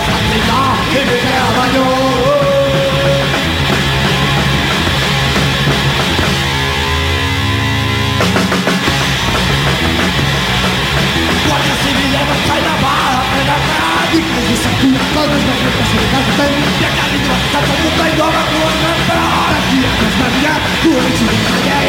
Zatzita, egitea baino. Guardia Zibile batzaila badapenaka, ikusi zakulako desberdinta zirikatzen, biakalitu bat zatzen dut aidoa bakuan menpean. Takiak ez berriak, gure txurik